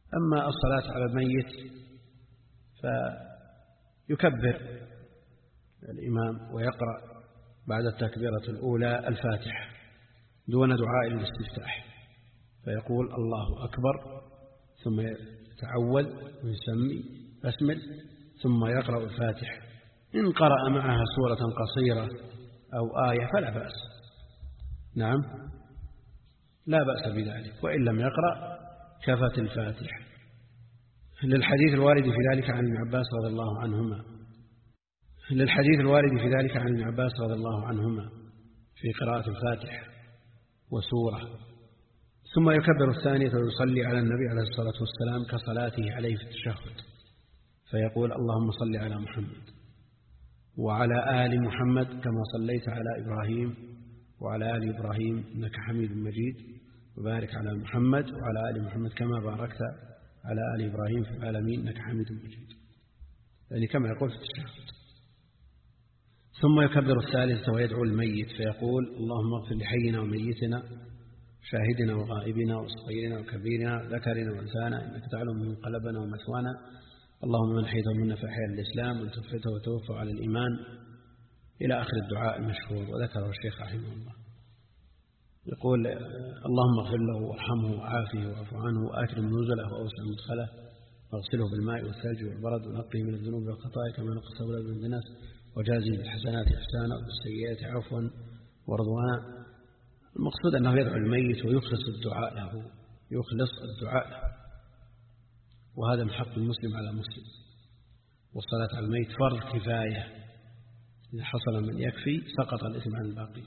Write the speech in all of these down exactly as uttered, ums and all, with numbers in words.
أما الصلاة على الميت فيكبر الإمام ويقرأ بعد التكبيرة الأولى الفاتحة دون دعاء الاستفتاح، فيقول الله أكبر ثم يتعوذ ويسمي بسمل ثم يقرأ الفاتحة. إن قرأ معها سورة قصيرة أو آية فلا بأس، نعم لا بأس بذلك، وإن لم يقرأ كفت الفاتحة، للحديث الوارد في ذلك عن ابن عباس رضي الله عنهما للحديث الوارد في ذلك عن ابن عباس رضي الله عنهما في قراءة الفاتحة وسورة. ثم يكبر الثانية ويصلي على النبي عليه الصلاة والسلام كصلاته عليه في التشهد، فيقول اللهم صل على محمد وعلى آل محمد كما صليت على إبراهيم وعلى آل إبراهيم إنك حميد مجيد، وبارك على محمد وعلى آل محمد كما باركت على آل إبراهيم في العالمين إنك حميد مجيد، يعني كما يقول في التشهد. ثم يكبر الثالثة ويدعو الميت فيقول اللهم اغفر لحينا وميتنا شاهدنا وغائبنا وصغيرنا وكبيرنا ذكرنا وانثانا انك تعلم من قلبنا ومثوانا، اللهم من حيث منا فاحيا الاسلام وان توفيته وتوفى على الايمان، الى اخر الدعاء المشهور. وذكره الشيخ رحمه الله. يقول اللهم اغفر له وارحمه وعافه واعف عنه واكرم نزله واوسع مدخله واغسله بالماء والثلج والبرد ونقه من الذنوب والخطايا كما نقى الثوب من الدنس، وجازي بالحسنات احسانا وبالسيئات عفوا ورضوانا. المقصود أنه يدعو الميت ويخلص الدعاء له يخلص الدعاء له وهذا من حق المسلم على مسلم. والصلاة على الميت فرض كفاية، إذا حصل من يكفي سقط الإثم عن الباقي.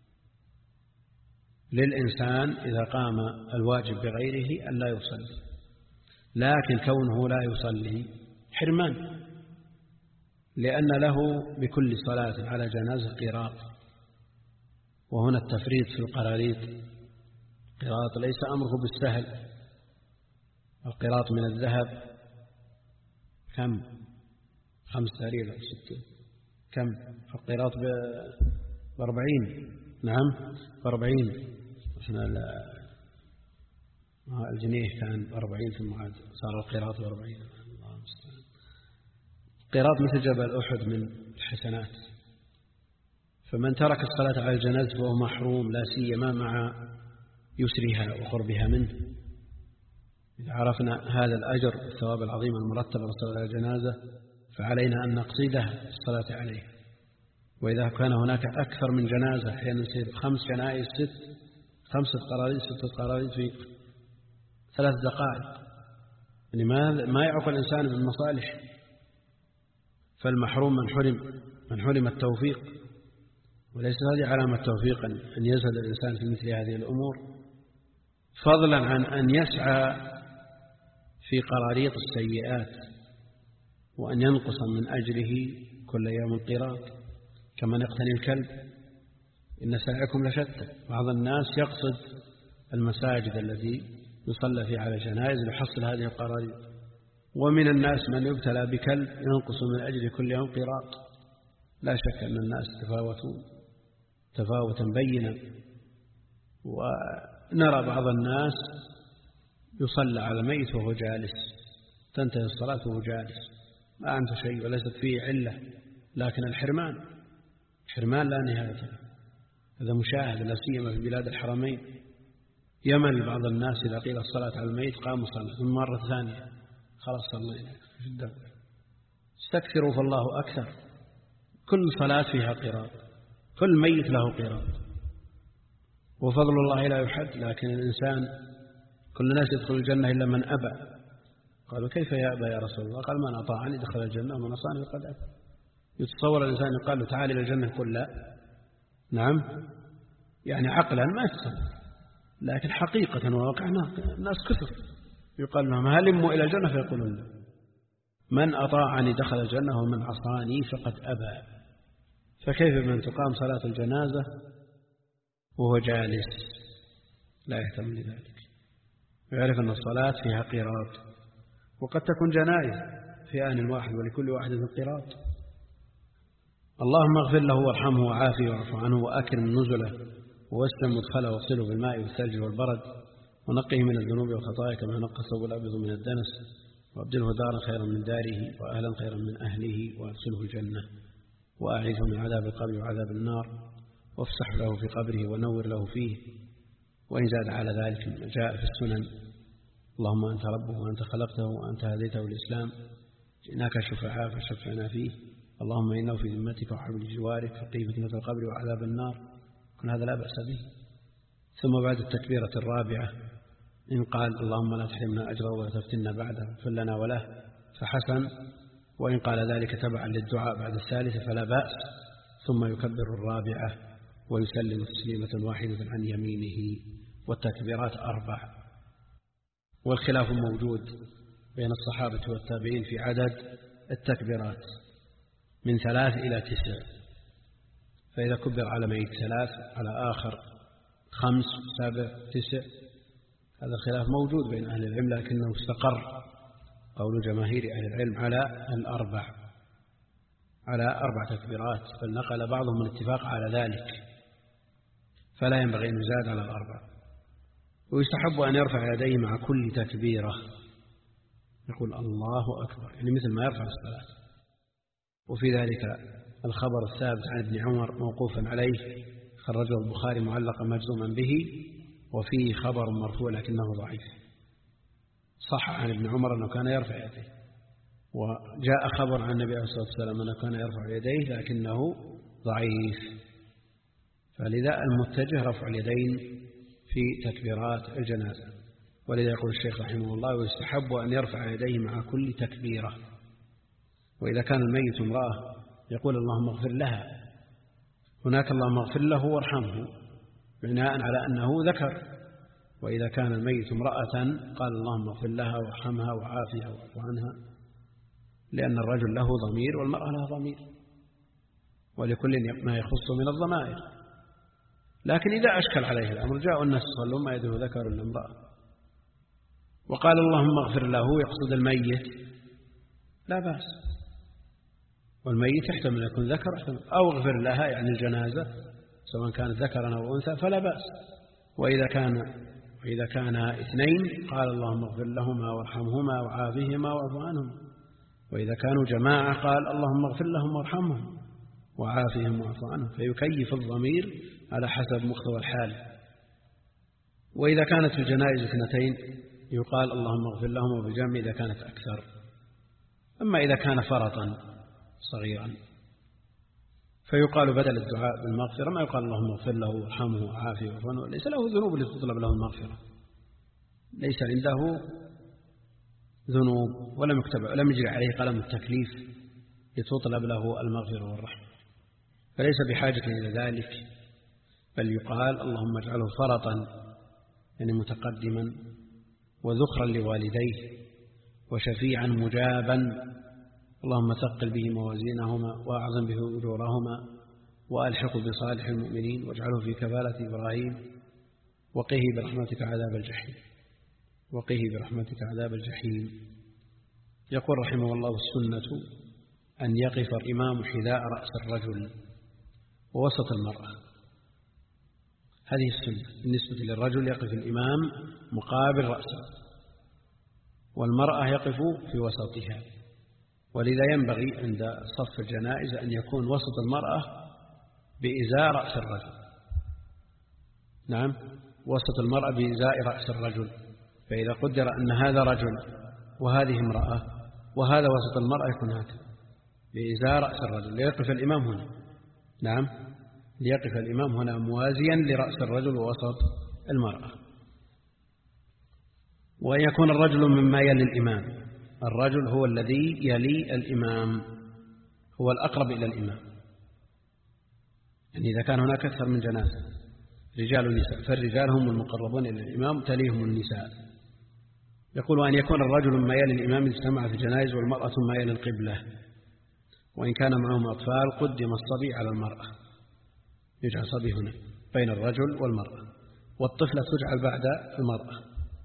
للإنسان إذا قام الواجب بغيره أن لا يصلي، لكن كونه لا يصلي حرمان، لأن له بكل صلاة على جنازة قراط، وهنا التفريط في القراريط. القراط ليس أمره بالسهل، القراط من الذهب كم؟ خمس تقريبا أو ستة، كم؟ القراط بأربعين، نعم بأربعين. احنا الجنيه كان بأربعين ثم عاد صار القراط بأربعين. الله المستعان. القراط مثل جبل أحد من الحسنات، فمن ترك الصلاة على الجنازة فهو محروم، لا سيما مع يسرها وقربها منه. إذا عرفنا هذا الأجر والثواب العظيم المرتب على الصلاة على الجنازة فعلينا أن نقصده الصلاة عليه. وإذا كان هناك أكثر من جنازة، أحيانا يصير خمس جنائز ست خمسة قراريط ستة قراريط في ثلاث دقائق، يعني ما ما يعقل الإنسان بالمصالح. فالمحروم من حرم من حرم التوفيق، وليس هذه علامة توفيق أن يزهد الإنسان في مثل هذه الأمور، فضلا عن أن يسعى في قراريط السيئات وأن ينقص من أجله كل يوم قراط كمن يقتني الكلب. إن سعيكم لشتى. بعض الناس يقصد المساجد التي يصلى فيها على جنائز ليحصل هذه القراريط، ومن الناس من يبتلى بكلب ينقص من أجل كل يوم قراط. لا شك أن الناس تفاوتون تفاوتا بينا، ونرى بعض الناس يصلى على ميت وهو جالس، تنتهي الصلاة وهو جالس ما عنده شيء وليست فيه علة، لكن الحرمان حرمان لا نهاية له. هذا مشاهد لا سيما في بلاد الحرمين. يمل بعض الناس إذا قيل الصلاة على الميت قاموا صلى ثم مرة ثانية خلاص صلينا في الدولة. استكثروا فالله أكثر. كل صلاة فيها قراط، كل ميت له قراط، وفضل الله لا يحد. لكن الإنسان كل الناس يدخل الجنة إلا من أبى. قالوا كيف يأبى يا رسول الله؟ قال من أطاعني دخل الجنة ومن عصاني فقد أبى. يتصور الإنسان يقال له تعالى إلى الجنة يقول لا؟ نعم، يعني عقلا ما يتصور، لكن حقيقة وواقعا الناس كثر يقال لهم هلموا إلى الجنة فيقولون لا. من أطاعني دخل الجنة ومن عصاني فقد أبى. فكيف من تقام صلاة الجنازة وهو جالس لا يهتم لذلك، ويعرف أن الصلاة فيها قراط، وقد تكون جنائز في آن واحد ولكل واحد قراط. اللهم اغفر له وارحمه وعافه واعف عنه وأكرم نزله ووسع مدخله واغسله بالماء والثلج والبرد ونقه من الذنوب والخطايا كما ينقى الثوب الأبيض من الدنس، وأبدله دارا خيرا من داره وأهلا خيرا من أهله، وأدخله الجنة، وأعيذه من عذاب القبر وعذاب النار، وافسح له في قبره ونور له فيه. وإن زاد على ذلك ما جاء في السنن: اللهم أنت ربه وأنت خلقته وأنت هديته الإسلام، جئناك شفعاء فشفعنا فيه، اللهم إنه في ذمتك وحبل جوارك، فقيه فتنة القبر وعذاب النار. كن هذا لا بأس به. ثم بعد التكبيرة الرابعة إن قال: اللهم لا تحرمنا أجره ولا تفتنا بعده اغفر لنا وله، فحسن. وإن قال ذلك تبعا للدعاء بعد الثالثة فلا بأس. ثم يكبر الرابعة ويسلم تسليمة واحدة عن يمينه. والتكبيرات أربع. والخلاف موجود بين الصحابة والتابعين في عدد التكبيرات من ثلاث إلى تسع، فإذا كبر على ميت ثلاث، على آخر خمس، سبع، تسع، هذا الخلاف موجود بين أهل العلم، لكنه استقر قول جماهير أهل العلم على الأربع، على أربع تكبيرات، بل نقل بعضهم الاتفاق على ذلك، فلا ينبغي أن يزاد على الأربع. ويستحب أن يرفع يديه مع كل تكبيرة، يقول الله أكبر، يعني مثل ما يرفع الصلاة. وفي ذلك الخبر الثابت عن ابن عمر موقوفا عليه، خرجه البخاري معلقا مجزوما به، وفيه خبر مرفوع لكنه ضعيف. صح عن ابن عمر أنه كان يرفع يديه، وجاء خبر عن النبي عليه الصلاة والسلام أنه كان يرفع يديه لكنه ضعيف. فلذا المتجه رفع اليدين في تكبيرات الجنازة. ولذا يقول الشيخ رحمه الله: ويستحب أن يرفع يديه مع كل تكبيرة. وإذا كان الميت امرأة يقول اللهم اغفر لها، هناك اللهم اغفر له وارحمه بناء على أنه ذكر. وإذا كان الميت امرأة قال اللهم اغفر لها وارحمها وعافها واعف عنها، لأن الرجل له ضمير والمرأة لها ضمير، ولكل ما يخص من الضمائر. لكن إذا أشكل عليه الأمر جاء الناس صلوا ما يده ذكر الامرأة وقال اللهم اغفر له يقصد الميت، لا بأس. والميت يحتمل أن يكون ذكر أو اغفر لها يعني الجنازة سواء كانت ذكرا أو أنثى فلا بأس. وإذا كان وإذا كان اثنين قال اللهم اغفر لهما وارحمهما وعافهما واعف عنهم. وإذا كانوا جماعة قال اللهم اغفر لهم وارحمهم وعافهم واعف عنهم، فيكيف الضمير على حسب مقتضى الحال. وإذا كانت في الجنائز اثنتين يقال اللهم اغفر لهم وبالجمع إذا كانت أكثر. أما إذا كان فرطا صغيرا فيقال بدل الدعاء بالمغفرة ما يقال اللهم اغفر له وارحمه وعافه واعف عنه، ليس له ذنوب لتطلب له المغفرة، ليس عنده ذنوب ولم يكتب ولم يجري عليه قلم التكليف لتطلب له المغفرة والرحمة، فليس بحاجة إلى ذلك. بل يقال اللهم اجعله فرطا يعني متقدما وذخرا لوالديه وشفيعا مجابا، اللهم ثقل به موازينهما وأعظم به أجورهما وألحقه بصالح المؤمنين واجعله في كفالة إبراهيم وقه برحمتك عذاب الجحيم وقه برحمتك عذاب الجحيم. يقول رحمه الله: السنة أن يقف الإمام حذاء رأس الرجل ووسط المرأة. هذه السنة بالنسبة للرجل، يقف الإمام مقابل رأسه والمرأة يقف في وسطها. ولذا ينبغي عند صف الجنائز أن يكون وسط المرأة بإزاء رأس الرجل. نعم، وسط المرأة بإزاء رأس الرجل. فإذا قدر أن هذا رجل وهذه امرأة وهذا وسط المرأة يكون هكذا بإزاء رأس الرجل، ليقف الإمام هنا. نعم، ليقف الإمام هنا موازيا لرأس الرجل ووسط المرأة. وأن يكون الرجل مما يلي الإمام، الرجل هو الذي يلي الإمام، هو الأقرب إلى الإمام. يعني إذا كان هناك أكثر من جنازة رجال ونساء فالرجال هم المقربون إلى الإمام تليهم النساء. يقول أن يكون الرجل مما يلي الإمام إذا اجتمع في الجنائز والمرأة مما يلي القبلة. وإن كان معهم أطفال قدم الصبي على المرأة، يجعل صبي هنا بين الرجل والمرأة، والطفلة تجعل بعد المرأة،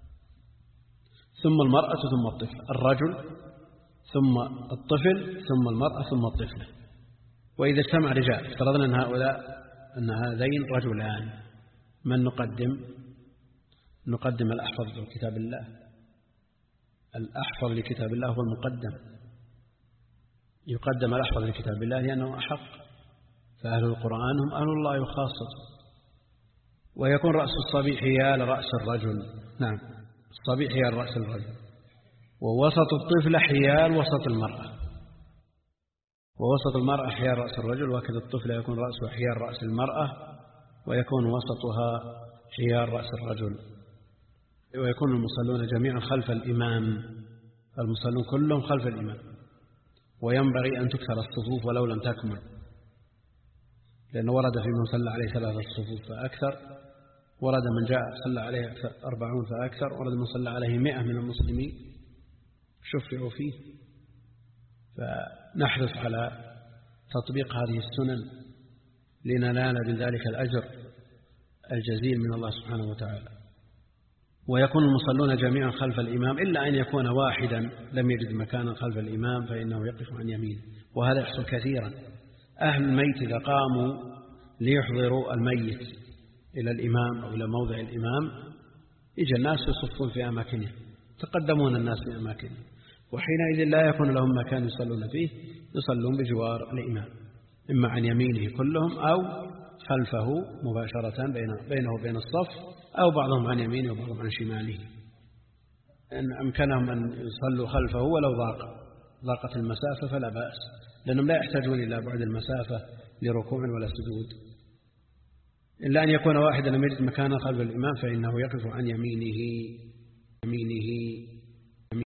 ثم المرأة ثم الطفل، الرجل ثم الطفل ثم المرأة ثم الطفلة. وإذا اجتمع رجال افترضنا أن هؤلاء أن هذين رجلان، من نقدم؟ نقدم الأحفظ لكتاب الله. الأحفظ لكتاب الله هو المقدم، يقدم الأحفظ لكتاب الله لأنه أحق، فأهل القرآن هم أهل الله وخاصة. ويكون رأس الصبي حيال رأس الرجل. نعم، الصبي حيال رأس الرجل، ووسط الطفل حيال وسط المرأة، ووسط المرأة حيال رأس الرجل، وكذا الطفل يكون رأسه حيال رأس المرأة، ويكون وسطها حيال رأس الرجل. ويكون المصلون جميعا خلف الإمام، المصلون كلهم خلف الإمام. وينبغي أن تكثر الصفوف ولو لم تكمل، لأنه ورد في من صلى عليه ثلاثة صفوف فأكثر، ورد من جاء صلى عليه أربعون فأكثر، ورد من صلى عليه مئة من المسلمين شفعوا فيه. فنحرص على تطبيق هذه السنن لننال بذلك الأجر الجزيل من الله سبحانه وتعالى. ويكون المصلون جميعا خلف الإمام إلا أن يكون واحدا لم يجد مكانا خلف الإمام فإنه يقف عن يمينه، وهذا يحصل كثيرا. أهل الميت إذا قاموا ليحضروا الميت إلى الإمام أو إلى موضع الإمام يجي الناس يصفون في أماكنهم، تقدمون الناس في أماكنهم، وحينئذ لا يكون لهم مكان يصلون فيه، يصلون بجوار الإمام إما عن يمينه كلهم أو خلفه مباشرة بينه وبين الصف، أو بعضهم عن يمينه وبعضهم عن شماله. إن أمكنهم أن يصلوا خلفه ولو ضاق ضاقت المسافة فلا بأس، لأنهم لا يحتاجون إلى بعد المسافة لركوع ولا سجود. إلا أن يكون واحدا لم يجد مكانا خلف الإمام فإنه يقف عن يمينه يمينه